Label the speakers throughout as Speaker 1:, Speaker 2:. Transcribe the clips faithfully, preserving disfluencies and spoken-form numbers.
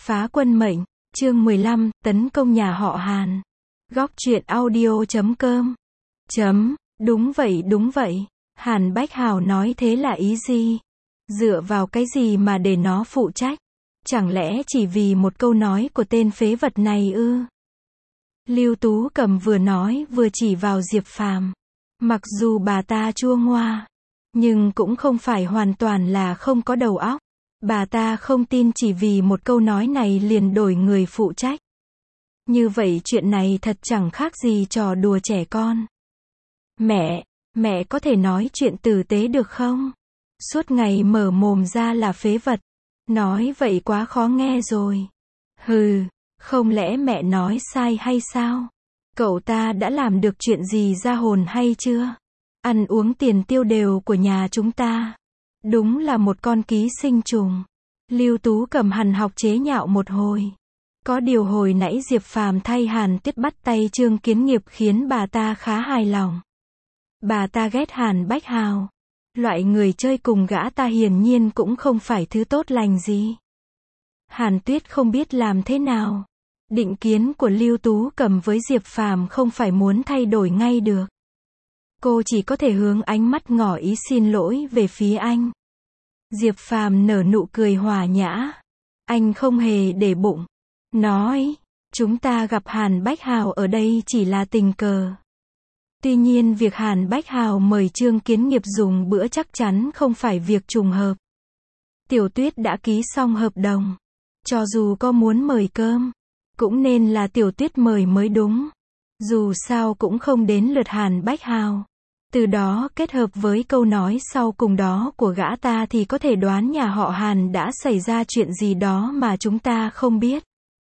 Speaker 1: Phá quân mệnh, chương mười lăm, tấn công nhà họ Hàn. Góc truyện audio chấm com. Chấm, đúng vậy đúng vậy. Hàn Bách Hào nói thế là ý gì? Dựa vào cái gì mà để nó phụ trách? Chẳng lẽ chỉ vì một câu nói của tên phế vật này ư? Lưu Tú Cầm vừa nói vừa chỉ vào Diệp Phàm. Mặc dù bà ta chua ngoa, nhưng cũng không phải hoàn toàn là không có đầu óc. Bà ta không tin chỉ vì một câu nói này liền đổi người phụ trách. Như vậy chuyện này thật chẳng khác gì trò đùa trẻ con. Mẹ, mẹ có thể nói chuyện tử tế được không? Suốt ngày mở mồm ra là phế vật. Nói vậy quá khó nghe rồi. Hừ, không lẽ mẹ nói sai hay sao? Cậu ta đã làm được chuyện gì ra hồn hay chưa? Ăn uống tiền tiêu đều của nhà chúng ta. Đúng là một con ký sinh trùng. Lưu Tú Cầm hằn học chế nhạo một hồi. Có điều hồi nãy Diệp Phàm thay Hàn Tuyết bắt tay Trương Kiến Nghiệp khiến bà ta khá hài lòng. Bà ta ghét Hàn Bách Hào. Loại người chơi cùng gã ta hiển nhiên cũng không phải thứ tốt lành gì. Hàn Tuyết không biết làm thế nào. Định kiến của Lưu Tú Cầm với Diệp Phàm không phải muốn thay đổi ngay được. Cô chỉ có thể hướng ánh mắt ngỏ ý xin lỗi về phía anh. Diệp Phàm nở nụ cười hòa nhã. Anh không hề để bụng. Nói, chúng ta gặp Hàn Bách Hào ở đây chỉ là tình cờ. Tuy nhiên việc Hàn Bách Hào mời Trương Kiến Nghiệp dùng bữa chắc chắn không phải việc trùng hợp. Tiểu Tuyết đã ký xong hợp đồng. Cho dù có muốn mời cơm, cũng nên là Tiểu Tuyết mời mới đúng. Dù sao cũng không đến lượt Hàn Bách Hào. Từ đó kết hợp với câu nói sau cùng đó của gã ta thì có thể đoán nhà họ Hàn đã xảy ra chuyện gì đó mà chúng ta không biết.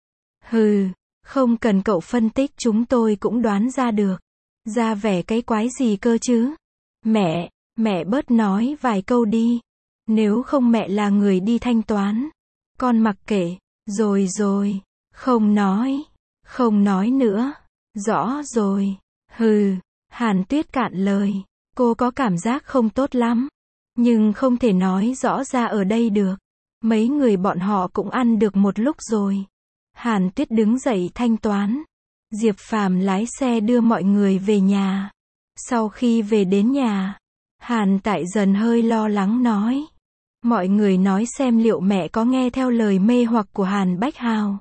Speaker 1: Hừ, không cần cậu phân tích chúng tôi cũng đoán ra được. Ra vẻ cái quái gì cơ chứ? Mẹ, mẹ bớt nói vài câu đi. Nếu không mẹ là người đi thanh toán. Con mặc kệ, rồi rồi, không nói, không nói nữa. Rõ rồi, hừ. Hàn Tuyết cạn lời. Cô có cảm giác không tốt lắm. Nhưng không thể nói rõ ra ở đây được. Mấy người bọn họ cũng ăn được một lúc rồi. Hàn Tuyết đứng dậy thanh toán. Diệp Phàm lái xe đưa mọi người về nhà. Sau khi về đến nhà, Hàn Tại dần hơi lo lắng nói. Mọi người nói xem liệu mẹ có nghe theo lời mê hoặc của Hàn Bách Hào.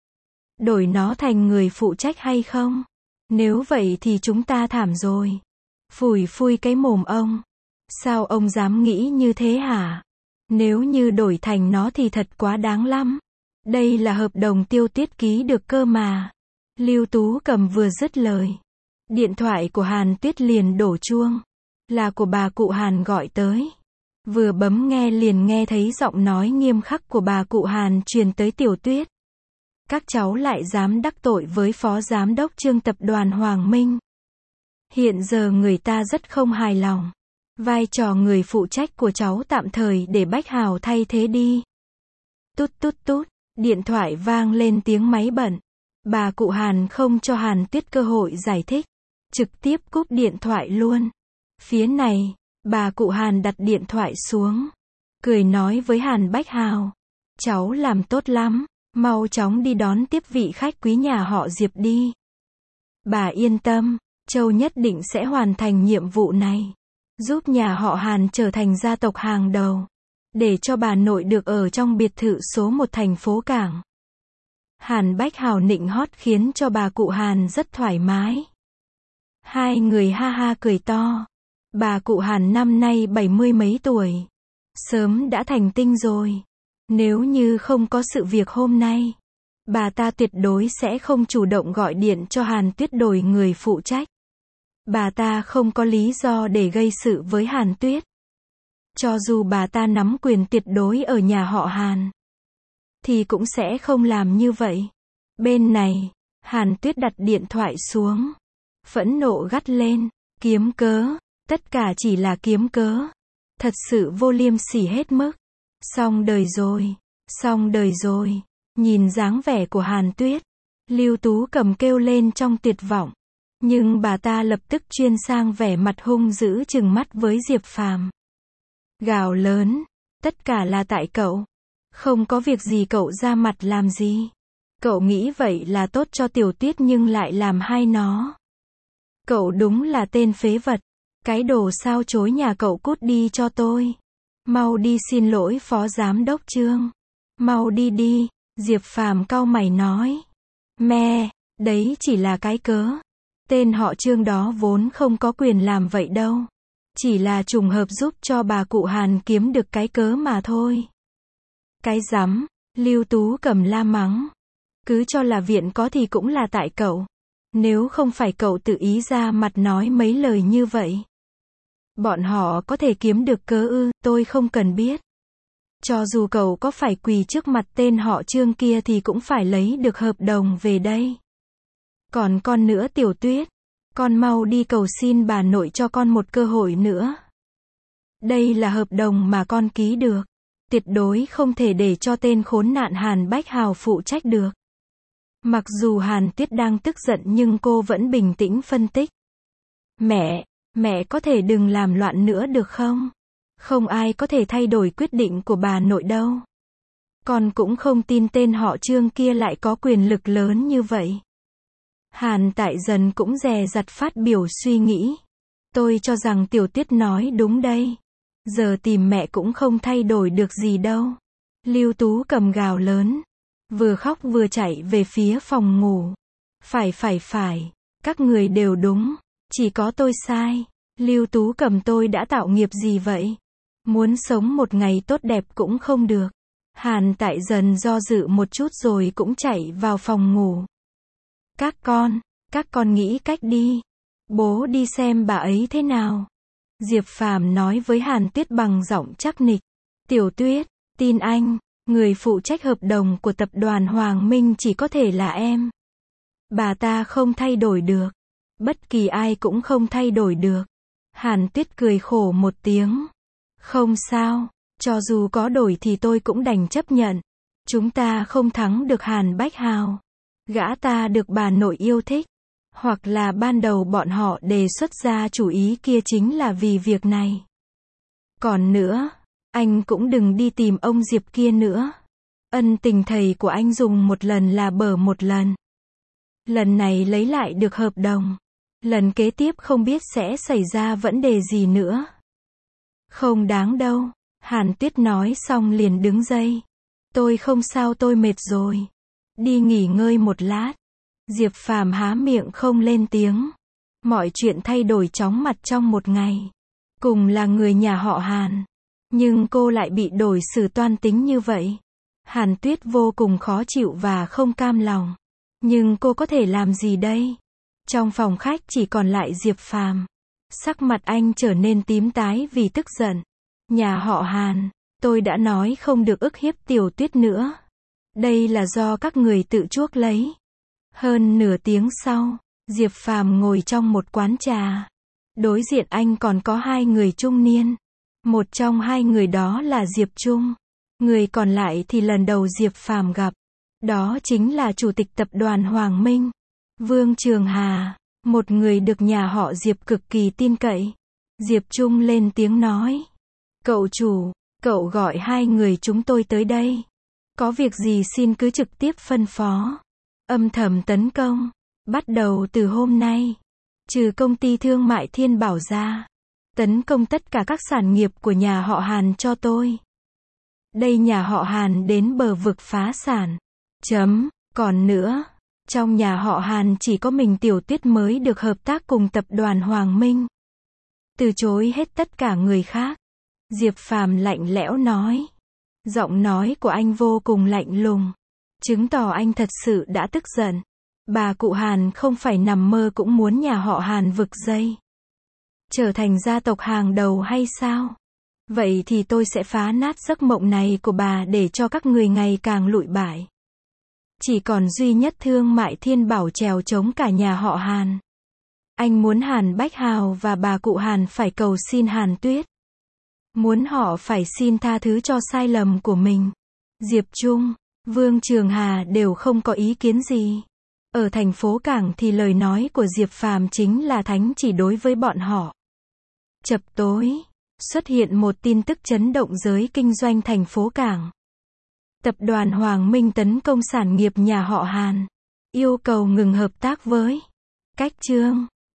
Speaker 1: Đổi nó thành người phụ trách hay không? Nếu vậy thì chúng ta thảm rồi. Phủi phui cái mồm ông. Sao ông dám nghĩ như thế hả? Nếu như đổi thành nó thì thật quá đáng lắm. Đây là hợp đồng Tiêu Tuyết ký được cơ mà. Lưu Tú Cầm vừa dứt lời. Điện thoại của Hàn Tuyết liền đổ chuông. Là của bà cụ Hàn gọi tới. Vừa bấm nghe liền nghe thấy giọng nói nghiêm khắc của bà cụ Hàn truyền tới Tiểu Tuyết. Các cháu lại dám đắc tội với phó giám đốc Trương tập đoàn Hoàng Minh. Hiện giờ người ta rất không hài lòng. Vai trò người phụ trách của cháu tạm thời để Bách Hào thay thế đi. Tút tút tút, điện thoại vang lên tiếng máy bận. Bà cụ Hàn không cho Hàn Tuyết cơ hội giải thích. Trực tiếp cúp điện thoại luôn. Phía này, bà cụ Hàn đặt điện thoại xuống. Cười nói với Hàn Bách Hào. Cháu làm tốt lắm. Mau chóng đi đón tiếp vị khách quý nhà họ Diệp đi. Bà yên tâm, Châu nhất định sẽ hoàn thành nhiệm vụ này. Giúp nhà họ Hàn trở thành gia tộc hàng đầu. Để cho bà nội được ở trong biệt thự số một thành phố Cảng. Hàn Bách Hào nịnh hót khiến cho bà cụ Hàn rất thoải mái. Hai người ha ha cười to. Bà cụ Hàn năm nay bảy mươi mấy tuổi. Sớm đã thành tinh rồi. Nếu như không có sự việc hôm nay, bà ta tuyệt đối sẽ không chủ động gọi điện cho Hàn Tuyết đổi người phụ trách. Bà ta không có lý do để gây sự với Hàn Tuyết. Cho dù bà ta nắm quyền tuyệt đối ở nhà họ Hàn, thì cũng sẽ không làm như vậy. Bên này, Hàn Tuyết đặt điện thoại xuống. Phẫn nộ gắt lên. Kiếm cớ. Tất cả chỉ là kiếm cớ. Thật sự vô liêm sỉ hết mức. Xong đời rồi, xong đời rồi. Nhìn dáng vẻ của Hàn Tuyết, Lưu Tú Cầm kêu lên trong tuyệt vọng. Nhưng bà ta lập tức chuyên sang vẻ mặt hung dữ trừng mắt với Diệp Phàm. Gào lớn, tất cả là tại cậu. Không có việc gì cậu ra mặt làm gì? Cậu nghĩ vậy là tốt cho Tiểu Tuyết nhưng lại làm hai nó. Cậu đúng là tên phế vật. Cái đồ sao chối nhà cậu cút đi cho tôi. Mau đi xin lỗi phó giám đốc Trương. Mau đi đi, Diệp Phàm cau mày nói. Mẹ, đấy chỉ là cái cớ. Tên họ Trương đó vốn không có quyền làm vậy đâu. Chỉ là trùng hợp giúp cho bà cụ Hàn kiếm được cái cớ mà thôi. Cái rắm, Lưu Tú Cầm la mắng. Cứ cho là viện có thì cũng là tại cậu. Nếu không phải cậu tự ý ra mặt nói mấy lời như vậy. Bọn họ có thể kiếm được cớ ư, tôi không cần biết. Cho dù cậu có phải quỳ trước mặt tên họ Trương kia thì cũng phải lấy được hợp đồng về đây. Còn con nữa Tiểu Tuyết, con mau đi cầu xin bà nội cho con một cơ hội nữa. Đây là hợp đồng mà con ký được. Tuyệt đối không thể để cho tên khốn nạn Hàn Bách Hào phụ trách được. Mặc dù Hàn Tuyết đang tức giận nhưng cô vẫn bình tĩnh phân tích. Mẹ, mẹ có thể đừng làm loạn nữa được không? Không ai có thể thay đổi quyết định của bà nội đâu. Con cũng không tin tên họ Trương kia lại có quyền lực lớn như vậy. Hàn Tại Dần cũng dè dặt phát biểu suy nghĩ. Tôi cho rằng Tiểu Tuyết nói đúng đây. Giờ tìm mẹ cũng không thay đổi được gì đâu. Lưu Tú Cầm gào lớn. Vừa khóc vừa chạy về phía phòng ngủ. Phải phải phải, các người đều đúng. Chỉ có tôi sai. Lưu Tú Cầm tôi đã tạo nghiệp gì vậy? Muốn sống một ngày tốt đẹp cũng không được. Hàn Tại Dần do dự một chút rồi cũng chạy vào phòng ngủ. Các con, các con nghĩ cách đi. Bố đi xem bà ấy thế nào. Diệp Phàm nói với Hàn Tuyết bằng giọng chắc nịch. Tiểu Tuyết, tin anh, người phụ trách hợp đồng của tập đoàn Hoàng Minh chỉ có thể là em. Bà ta không thay đổi được. Bất kỳ ai cũng không thay đổi được. Hàn Tuyết cười khổ một tiếng. Không sao, cho dù có đổi thì tôi cũng đành chấp nhận. Chúng ta không thắng được Hàn Bách Hào. Gã ta được bà nội yêu thích. Hoặc là ban đầu bọn họ đề xuất ra chủ ý kia chính là vì việc này. Còn nữa, anh cũng đừng đi tìm ông Diệp kia nữa. Ân tình thầy của anh dùng một lần là bở một lần. Lần này lấy lại được hợp đồng. Lần kế tiếp không biết sẽ xảy ra vấn đề gì nữa. Không đáng đâu. Hàn Tuyết nói xong liền đứng dậy. Tôi không sao, tôi mệt rồi. Đi nghỉ ngơi một lát. Diệp Phàm há miệng không lên tiếng. Mọi chuyện thay đổi chóng mặt trong một ngày. Cùng là người nhà họ Hàn. Nhưng cô lại bị đổi xử toan tính như vậy. Hàn Tuyết vô cùng khó chịu và không cam lòng. Nhưng cô có thể làm gì đây? Trong phòng khách chỉ còn lại Diệp Phàm. Sắc mặt anh trở nên tím tái vì tức giận. Nhà họ Hàn, tôi đã nói không được ức hiếp Tiểu Tuyết nữa. Đây là do các người tự chuốc lấy. Hơn nửa tiếng sau, Diệp Phàm ngồi trong một quán trà. Đối diện anh còn có hai người trung niên. Một trong hai người đó là Diệp Trung. Người còn lại thì lần đầu Diệp Phàm gặp. Đó chính là chủ tịch tập đoàn Hoàng Minh, Vương Trường Hà, một người được nhà họ Diệp cực kỳ tin cậy. Diệp Trung lên tiếng nói. Cậu chủ, cậu gọi hai người chúng tôi tới đây. Có việc gì xin cứ trực tiếp phân phó. Âm thầm tấn công. Bắt đầu từ hôm nay. Trừ công ty thương mại Thiên Bảo ra. Tấn công tất cả các sản nghiệp của nhà họ Hàn cho tôi. Đây nhà họ Hàn đến bờ vực phá sản. Chấm. Còn nữa, trong nhà họ Hàn chỉ có mình Tiểu Tuyết mới được hợp tác cùng tập đoàn Hoàng Minh. Từ chối hết tất cả người khác. Diệp Phàm lạnh lẽo nói. Giọng nói của anh vô cùng lạnh lùng. Chứng tỏ anh thật sự đã tức giận. Bà cụ Hàn không phải nằm mơ cũng muốn nhà họ Hàn vực dây. Trở thành gia tộc hàng đầu hay sao? Vậy thì tôi sẽ phá nát giấc mộng này của bà để cho các người ngày càng lụi bại. Chỉ còn duy nhất thương mại Thiên Bảo trèo chống cả nhà họ Hàn. Anh muốn Hàn Bách Hào và bà cụ Hàn phải cầu xin Hàn Tuyết. Muốn họ phải xin tha thứ cho sai lầm của mình. Diệp Trung, Vương Trường Hà đều không có ý kiến gì. Ở thành phố Cảng thì lời nói của Diệp Phàm chính là thánh chỉ đối với bọn họ. Chập tối, xuất hiện một tin tức chấn động giới kinh doanh thành phố Cảng. Tập đoàn Hoàng Minh tấn công sản nghiệp nhà họ Hàn. Yêu cầu ngừng hợp tác với Cách Chương.